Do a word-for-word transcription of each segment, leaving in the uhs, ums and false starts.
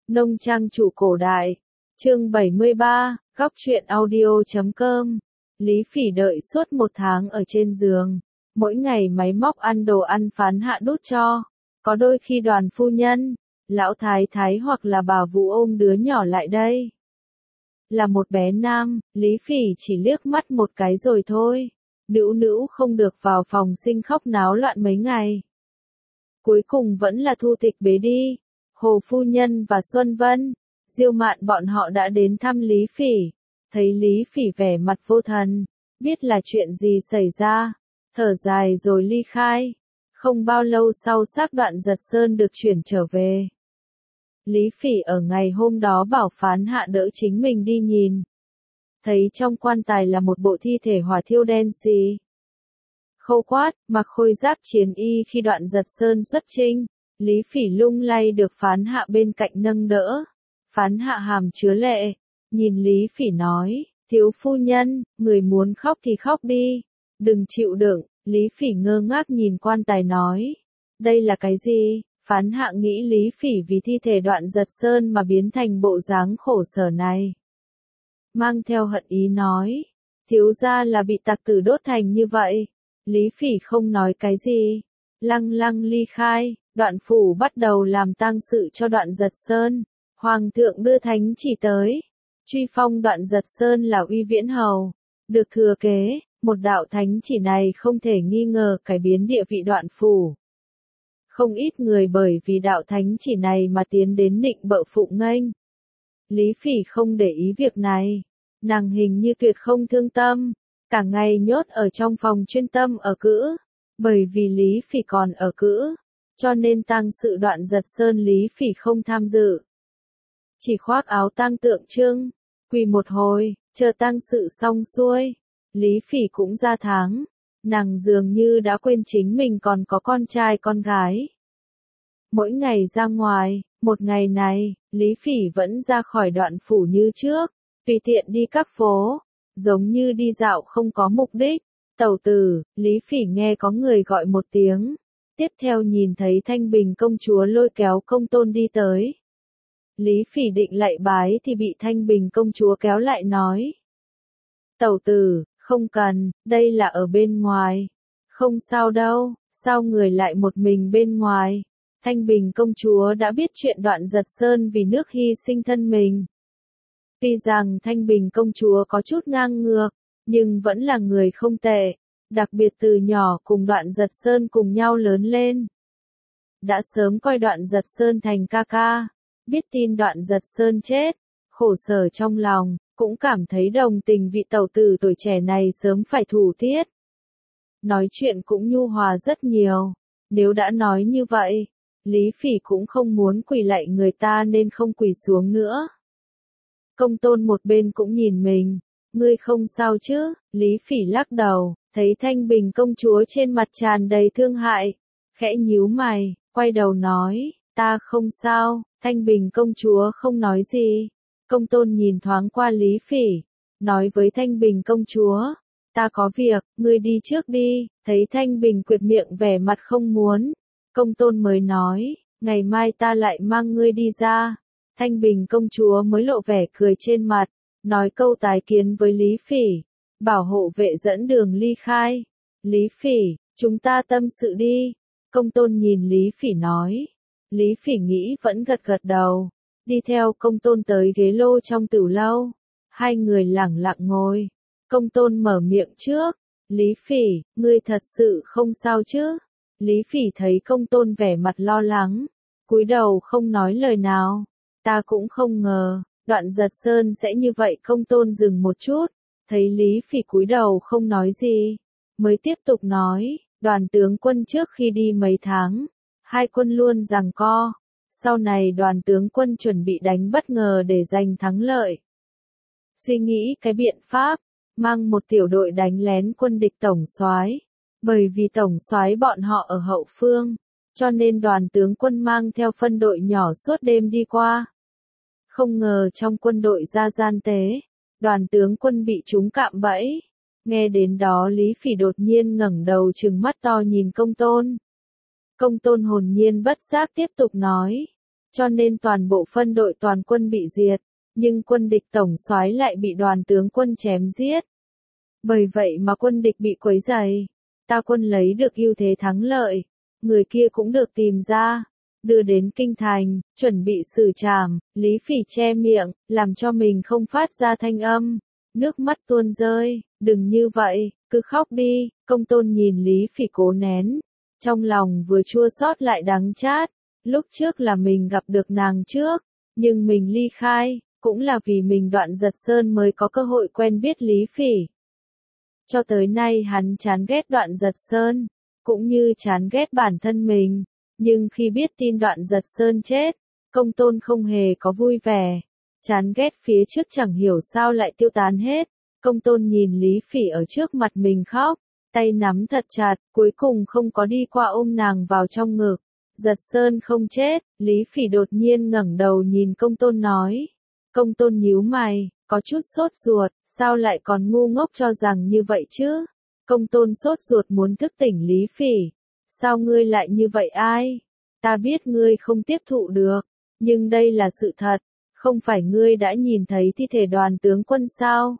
Nông trang chủ cổ đại. Chương bảy mươi ba, góc truyện audio chấm com. Lý Phỉ đợi suốt một tháng ở trên giường. Mỗi ngày máy móc ăn đồ ăn phán hạ đút cho. Có đôi khi đoàn phu nhân, lão thái thái hoặc là bà Vũ ôm đứa nhỏ lại đây. Là một bé nam, Lý Phỉ chỉ liếc mắt một cái rồi thôi. Nữu nữu không được vào phòng sinh khóc náo loạn mấy ngày. Cuối cùng vẫn là Thu Tịch bế đi. Hồ phu nhân và Xuân Vân, Diêu Mạn bọn họ đã đến thăm Lý Phỉ. Thấy Lý Phỉ vẻ mặt vô thần, biết là chuyện gì xảy ra, thở dài rồi ly khai. Không bao lâu sau xác Đoạn Giật Sơn được chuyển trở về. Lý Phỉ ở ngày hôm đó bảo phán hạ đỡ chính mình đi nhìn. Thấy trong quan tài là một bộ thi thể hỏa thiêu đen xì. Khâu Quát, mặc khôi giáp chiến y khi Đoạn Giật Sơn xuất chinh. Lý Phỉ lung lay được phán hạ bên cạnh nâng đỡ. Phán hạ hàm chứa lệ, nhìn Lý Phỉ nói, thiếu phu nhân, người muốn khóc thì khóc đi, đừng chịu đựng. Lý Phỉ ngơ ngác nhìn quan tài nói, đây là cái gì? Phán hạ nghĩ Lý Phỉ vì thi thể Đoạn Giật Sơn mà biến thành bộ dáng khổ sở này. Mang theo hận ý nói, thiếu gia là bị tặc tử đốt thành như vậy. Lý Phỉ không nói cái gì, lăng lăng ly khai. Đoạn phủ bắt đầu làm tang sự cho Đoạn Giật Sơn. Hoàng thượng đưa thánh chỉ tới, truy phong Đoạn Giật Sơn là uy viễn hầu, được thừa kế. Một đạo thánh chỉ này không thể nghi ngờ cải biến địa vị Đoạn phủ. Không ít người bởi vì đạo thánh chỉ này mà tiến đến nịnh bợ phụng nghênh. Lý Phỉ không để ý việc này, nàng hình như tuyệt không thương tâm, cả ngày nhốt ở trong phòng chuyên tâm ở cữ. Bởi vì Lý Phỉ còn ở cữ, cho nên tang sự Đoạn Giật Sơn Lý Phỉ không tham dự. Chỉ khoác áo tang tượng trưng, quỳ một hồi, chờ tang sự xong xuôi. Lý Phỉ cũng ra tháng, nàng dường như đã quên chính mình còn có con trai con gái. Mỗi ngày ra ngoài, một ngày này, Lý Phỉ vẫn ra khỏi Đoạn phủ như trước, tùy tiện đi các phố, giống như đi dạo không có mục đích. Tẩu tử, Lý Phỉ nghe có người gọi một tiếng. Tiếp theo nhìn thấy Thanh Bình công chúa lôi kéo Công Tôn đi tới. Lý Phỉ định lạy bái thì bị Thanh Bình công chúa kéo lại nói. Tẩu tử, không cần, đây là ở bên ngoài. Không sao đâu, sao người lại một mình bên ngoài? Thanh Bình công chúa đã biết chuyện Đoạn Giật Sơn vì nước hy sinh thân mình. Tuy rằng Thanh Bình công chúa có chút ngang ngược, nhưng vẫn là người không tệ. Đặc biệt từ nhỏ cùng Đoạn Giật Sơn cùng nhau lớn lên. Đã sớm coi Đoạn Giật Sơn thành ca ca. Biết tin Đoạn Giật Sơn chết, khổ sở trong lòng, cũng cảm thấy đồng tình vị tẩu tử tuổi trẻ này sớm phải thủ tiết. Nói chuyện cũng nhu hòa rất nhiều. Nếu đã nói như vậy, Lý Phỉ cũng không muốn quỳ lạy người ta nên không quỳ xuống nữa. Công Tôn một bên cũng nhìn mình. Ngươi không sao chứ? Lý Phỉ lắc đầu, thấy Thanh Bình công chúa trên mặt tràn đầy thương hại. Khẽ nhíu mày, quay đầu nói, ta không sao. Thanh Bình công chúa không nói gì. Công Tôn nhìn thoáng qua Lý Phỉ, nói với Thanh Bình công chúa, ta có việc, ngươi đi trước đi. Thấy Thanh Bình quyệt miệng vẻ mặt không muốn, Công Tôn mới nói, ngày mai ta lại mang ngươi đi ra. Thanh Bình công chúa mới lộ vẻ cười trên mặt, nói câu tái kiến với Lý Phỉ, bảo hộ vệ dẫn đường ly khai. Lý Phỉ, chúng ta tâm sự đi. Công Tôn nhìn Lý Phỉ nói. Lý Phỉ nghĩ vẫn gật gật đầu, đi theo Công Tôn tới ghế lô trong tửu lâu. Hai người lẳng lặng ngồi. Công Tôn mở miệng trước, Lý Phỉ, ngươi thật sự không sao chứ? Lý Phỉ thấy Công Tôn vẻ mặt lo lắng, cúi đầu không nói lời nào. Ta cũng không ngờ, Đoạn Giật Sơn sẽ như vậy. Công Tôn dừng một chút, thấy Lý Phỉ cúi đầu không nói gì, mới tiếp tục nói, Đoàn tướng quân trước khi đi mấy tháng, hai quân luôn giằng co, sau này Đoàn tướng quân chuẩn bị đánh bất ngờ để giành thắng lợi. Suy nghĩ cái biện pháp, mang một tiểu đội đánh lén quân địch tổng soái, bởi vì tổng soái bọn họ ở hậu phương, cho nên Đoàn tướng quân mang theo phân đội nhỏ suốt đêm đi qua. Không ngờ trong quân đội ra gian tế, Đoàn tướng quân bị chúng cạm bẫy. Nghe đến đó Lý Phỉ đột nhiên ngẩng đầu trừng mắt to nhìn Công Tôn. Công Tôn hồn nhiên bất giác tiếp tục nói, cho nên toàn bộ phân đội toàn quân bị diệt, nhưng quân địch tổng soái lại bị đoàn tướng quân chém giết. Bởi vậy mà quân địch bị quấy rầy, ta quân lấy được ưu thế thắng lợi, người kia cũng được tìm ra, đưa đến kinh thành, chuẩn bị xử trảm. Lý Phỉ che miệng, làm cho mình không phát ra thanh âm, nước mắt tuôn rơi. Đừng như vậy, cứ khóc đi. Công Tôn nhìn Lý Phỉ cố nén, trong lòng vừa chua xót lại đắng chát. Lúc trước là mình gặp được nàng trước, nhưng mình ly khai, cũng là vì mình Đoạn Giật Sơn mới có cơ hội quen biết Lý Phỉ. Cho tới nay hắn chán ghét Đoạn Giật Sơn, cũng như chán ghét bản thân mình, nhưng khi biết tin Đoạn Giật Sơn chết, Công Tôn không hề có vui vẻ. Chán ghét phía trước chẳng hiểu sao lại tiêu tán hết. Công Tôn nhìn Lý Phỉ ở trước mặt mình khóc, tay nắm thật chặt, cuối cùng không có đi qua ôm nàng vào trong ngực. Giật Sơn không chết. Lý Phỉ đột nhiên ngẩng đầu nhìn Công Tôn nói. Công Tôn nhíu mày, có chút sốt ruột, sao lại còn ngu ngốc cho rằng như vậy chứ? Công Tôn sốt ruột muốn thức tỉnh Lý Phỉ. Sao ngươi lại như vậy ai? Ta biết ngươi không tiếp thụ được, nhưng đây là sự thật, không phải ngươi đã nhìn thấy thi thể đoàn tướng quân sao?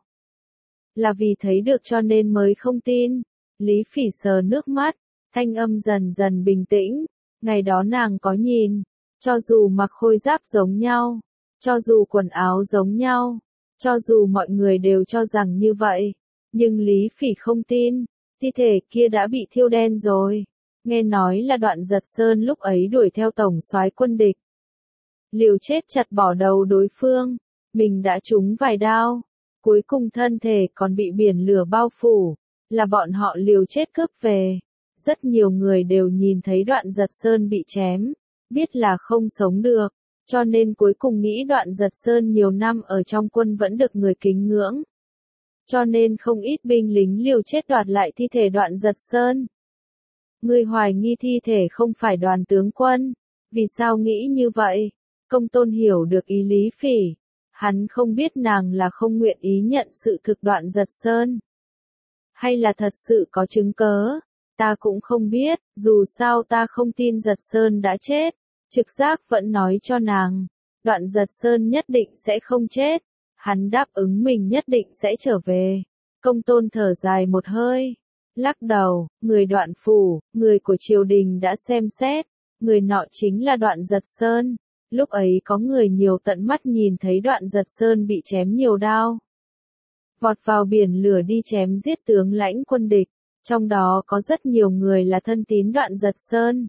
Là vì thấy được cho nên mới không tin. Lý Phỉ sờ nước mắt, thanh âm dần dần bình tĩnh. Ngày đó nàng có nhìn, cho dù mặc khôi giáp giống nhau, cho dù quần áo giống nhau, cho dù mọi người đều cho rằng như vậy, nhưng Lý Phỉ không tin, thi thể kia đã bị thiêu đen rồi. Nghe nói là Đoạn Giật Sơn lúc ấy đuổi theo tổng soái quân địch, liều chết chặt bỏ đầu đối phương, mình đã trúng vài đao, cuối cùng thân thể còn bị biển lửa bao phủ, là bọn họ liều chết cướp về. Rất nhiều người đều nhìn thấy Đoạn Giật Sơn bị chém, biết là không sống được, cho nên cuối cùng nghĩ Đoạn Giật Sơn nhiều năm ở trong quân vẫn được người kính ngưỡng. Cho nên không ít binh lính liều chết đoạt lại thi thể Đoạn Giật Sơn. Người hoài nghi thi thể không phải đoàn tướng quân, vì sao nghĩ như vậy? Công Tôn hiểu được ý Lý Phỉ, hắn không biết nàng là không nguyện ý nhận sự thực Đoạn Giật Sơn, hay là thật sự có chứng cớ. Ta cũng không biết, dù sao ta không tin Giật Sơn đã chết, trực giác vẫn nói cho nàng, Đoạn Giật Sơn nhất định sẽ không chết, hắn đáp ứng mình nhất định sẽ trở về. Công Tôn thở dài một hơi, lắc đầu, người Đoạn phủ, người của triều đình đã xem xét, người nọ chính là Đoạn Giật Sơn. Lúc ấy có người nhiều tận mắt nhìn thấy Đoạn Giật Sơn bị chém nhiều đao, vọt vào biển lửa đi chém giết tướng lãnh quân địch. Trong đó có rất nhiều người là thân tín Đoạn Giật Sơn.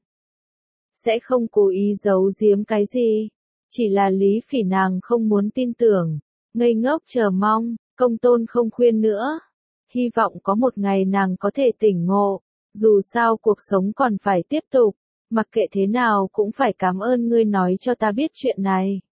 Sẽ không cố ý giấu giếm cái gì. Chỉ là Lý Phỉ nàng không muốn tin tưởng. Ngây ngốc chờ mong, Công Tôn không khuyên nữa. Hy vọng có một ngày nàng có thể tỉnh ngộ. Dù sao cuộc sống còn phải tiếp tục. Mặc kệ thế nào cũng phải cảm ơn ngươi nói cho ta biết chuyện này.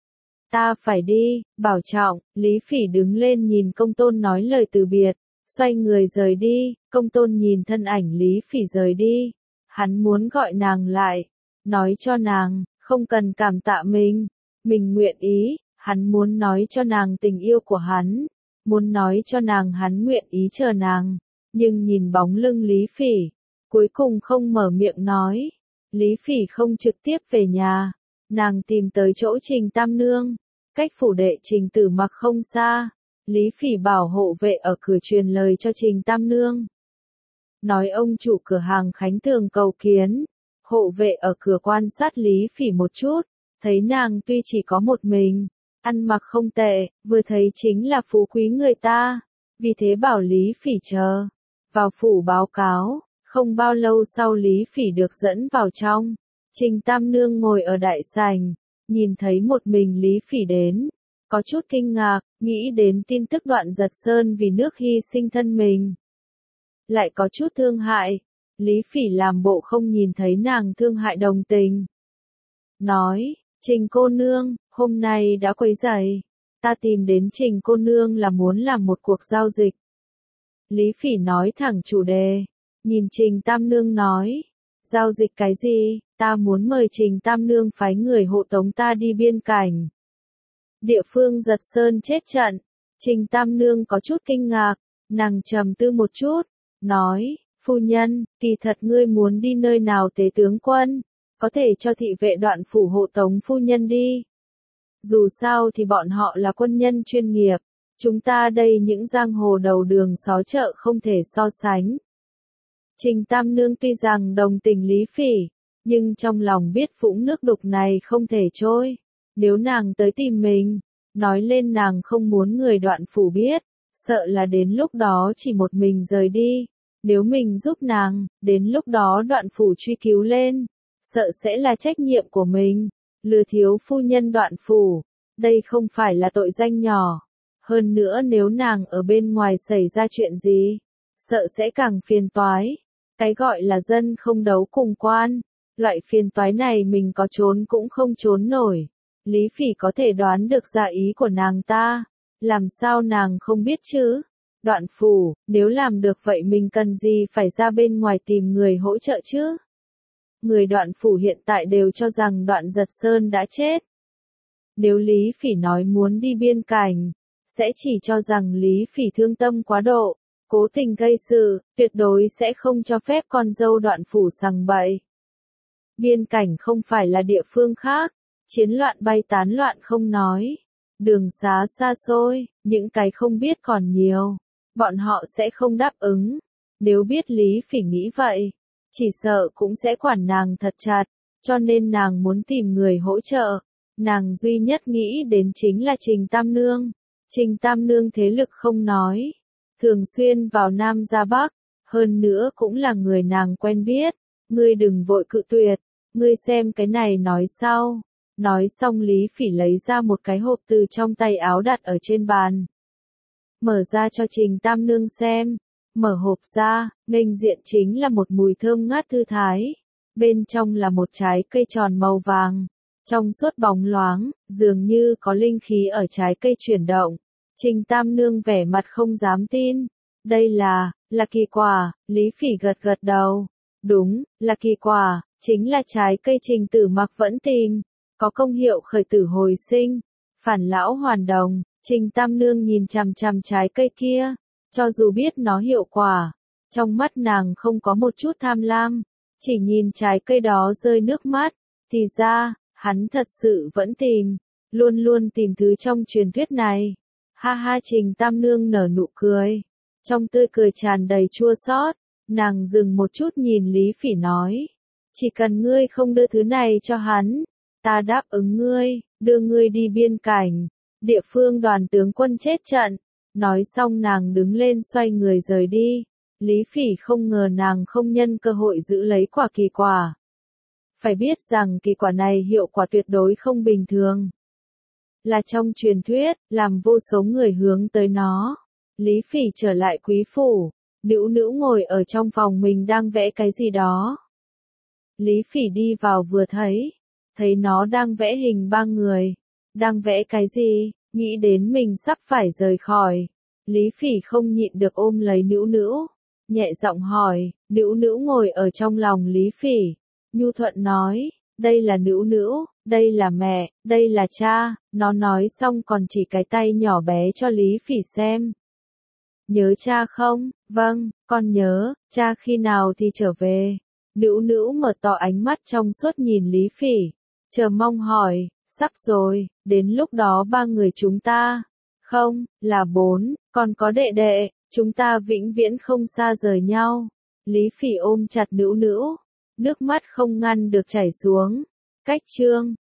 Ta phải đi, bảo trọng. Lý Phỉ đứng lên nhìn Công Tôn nói lời từ biệt. Xoay người rời đi. Công Tôn nhìn thân ảnh Lý Phỉ rời đi. Hắn muốn gọi nàng lại. Nói cho nàng, không cần cảm tạ mình. Mình nguyện ý. Hắn muốn nói cho nàng tình yêu của hắn. Muốn nói cho nàng hắn nguyện ý chờ nàng. Nhưng nhìn bóng lưng Lý Phỉ. Cuối cùng không mở miệng nói. Lý Phỉ không trực tiếp về nhà. Nàng tìm tới chỗ Trình Tam Nương. Cách phủ đệ Trình Tử Mặc không xa. Lý Phỉ bảo hộ vệ ở cửa truyền lời cho Trình Tam Nương. Nói ông chủ cửa hàng Khánh Tường cầu kiến. Hộ vệ ở cửa quan sát Lý Phỉ một chút. Thấy nàng tuy chỉ có một mình, ăn mặc không tệ, vừa thấy chính là phú quý người ta. Vì thế bảo Lý Phỉ chờ. Vào phủ báo cáo. Không bao lâu sau Lý Phỉ được dẫn vào trong. Trình Tam Nương ngồi ở đại sảnh. Nhìn thấy một mình Lý Phỉ đến. Có chút kinh ngạc, nghĩ đến tin tức Đoạn Giật Sơn vì nước hy sinh thân mình. Lại có chút thương hại. Lý Phỉ làm bộ không nhìn thấy nàng thương hại đồng tình. Nói, Trình cô nương, hôm nay đã quấy rầy. Ta tìm đến Trình cô nương là muốn làm một cuộc giao dịch. Lý Phỉ nói thẳng chủ đề. Nhìn Trình Tam Nương nói. Giao dịch cái gì? Ta muốn mời Trình Tam Nương phái người hộ tống ta đi biên cảnh. Địa phương Giật Sơn chết trận. Trình Tam Nương có chút kinh ngạc. Nàng trầm tư một chút. Nói, phu nhân, kỳ thật ngươi muốn đi nơi nào tế tướng quân? có thể cho thị vệ Đoạn phủ hộ tống phu nhân đi. Dù sao thì bọn họ là quân nhân chuyên nghiệp, chúng ta đây những giang hồ đầu đường xó chợ không thể so sánh. Trình Tam Nương tuy rằng đồng tình Lý Phỉ, nhưng trong lòng biết vũng nước đục này không thể trôi. Nếu nàng tới tìm mình, nói lên nàng không muốn người Đoạn phủ biết, sợ là đến lúc đó chỉ một mình rời đi. Nếu mình giúp nàng, đến lúc đó Đoạn phủ truy cứu lên, sợ sẽ là trách nhiệm của mình. Lừa thiếu phu nhân Đoạn phủ, đây không phải là tội danh nhỏ. Hơn nữa nếu nàng ở bên ngoài xảy ra chuyện gì, sợ sẽ càng phiền toái. Cái gọi là dân không đấu cùng quan, loại phiền toái này mình có trốn cũng không trốn nổi. Lý Phỉ có thể đoán được dạ ý của nàng ta, làm sao nàng không biết chứ? Đoạn phủ, nếu làm được vậy mình cần gì phải ra bên ngoài tìm người hỗ trợ chứ? Người Đoạn phủ hiện tại đều cho rằng Đoạn Giật Sơn đã chết. Nếu Lý Phỉ nói muốn đi biên cảnh, sẽ chỉ cho rằng Lý Phỉ thương tâm quá độ, cố tình gây sự, tuyệt đối sẽ không cho phép con dâu Đoạn phủ sằng bậy. Biên cảnh không phải là địa phương khác, chiến loạn bay tán loạn không nói. Đường xá xa xôi, những cái không biết còn nhiều. Bọn họ sẽ không đáp ứng. Nếu biết Lý Phỉ nghĩ vậy, chỉ sợ cũng sẽ quản nàng thật chặt, cho nên nàng muốn tìm người hỗ trợ. Nàng duy nhất nghĩ đến chính là Trình Tam Nương. Trình Tam Nương thế lực không nói, thường xuyên vào Nam ra Bắc, hơn nữa cũng là người nàng quen biết. Ngươi đừng vội cự tuyệt, ngươi xem cái này nói sau. Nói xong Lý Phỉ lấy ra một cái hộp từ trong tay áo đặt ở trên bàn. Mở ra cho Trình Tam Nương xem. Mở hộp ra, nghênh diện chính là một mùi thơm ngát thư thái. Bên trong là một trái cây tròn màu vàng. Trong suốt bóng loáng, dường như có linh khí ở trái cây chuyển động. Trình Tam Nương vẻ mặt không dám tin. Đây là, là kỳ quả, Lý Phỉ gật gật đầu. Đúng, là kỳ quả, chính là trái cây Trình Tử Mặc vẫn tìm. Có công hiệu khởi tử hồi sinh, phản lão hoàn đồng. Trình Tam Nương nhìn chằm chằm trái cây kia, cho dù biết nó hiệu quả, trong mắt nàng không có một chút tham lam, chỉ nhìn trái cây đó rơi nước mắt, thì ra, hắn thật sự vẫn tìm, luôn luôn tìm thứ trong truyền thuyết này. Ha ha, Trình Tam Nương nở nụ cười, trong tươi cười tràn đầy chua xót, nàng dừng một chút nhìn Lý Phỉ nói, chỉ cần ngươi không đưa thứ này cho hắn, ta đáp ứng ngươi, đưa ngươi đi biên cảnh, địa phương đoàn tướng quân chết trận. Nói xong nàng đứng lên xoay người rời đi. Lý Phỉ không ngờ nàng không nhân cơ hội giữ lấy quả kỳ quả. Phải biết rằng kỳ quả này hiệu quả tuyệt đối không bình thường. Là trong truyền thuyết, làm vô số người hướng tới nó. Lý Phỉ trở lại quý phủ. Nữu Nữu ngồi ở trong phòng mình đang vẽ cái gì đó. Lý Phỉ đi vào vừa thấy. Thấy nó đang vẽ hình ba người. Đang vẽ cái gì? Nghĩ đến mình sắp phải rời khỏi. Lý Phỉ không nhịn được ôm lấy Nữu Nữu. Nhẹ giọng hỏi, Nữu Nữu ngồi ở trong lòng Lý Phỉ. Nhu thuận nói, đây là Nữu Nữu, đây là mẹ, đây là cha. Nó nói xong còn chỉ cái tay nhỏ bé cho Lý Phỉ xem. Nhớ cha không? Vâng, con nhớ, cha khi nào thì trở về? Nữu Nữu mở to ánh mắt trong suốt nhìn Lý Phỉ. Chờ mong hỏi, sắp rồi, đến lúc đó ba người chúng ta, không, là bốn, còn có đệ đệ, chúng ta vĩnh viễn không xa rời nhau. Lý Phỉ ôm chặt Nữu Nữu, nước mắt không ngăn được chảy xuống. Cách chương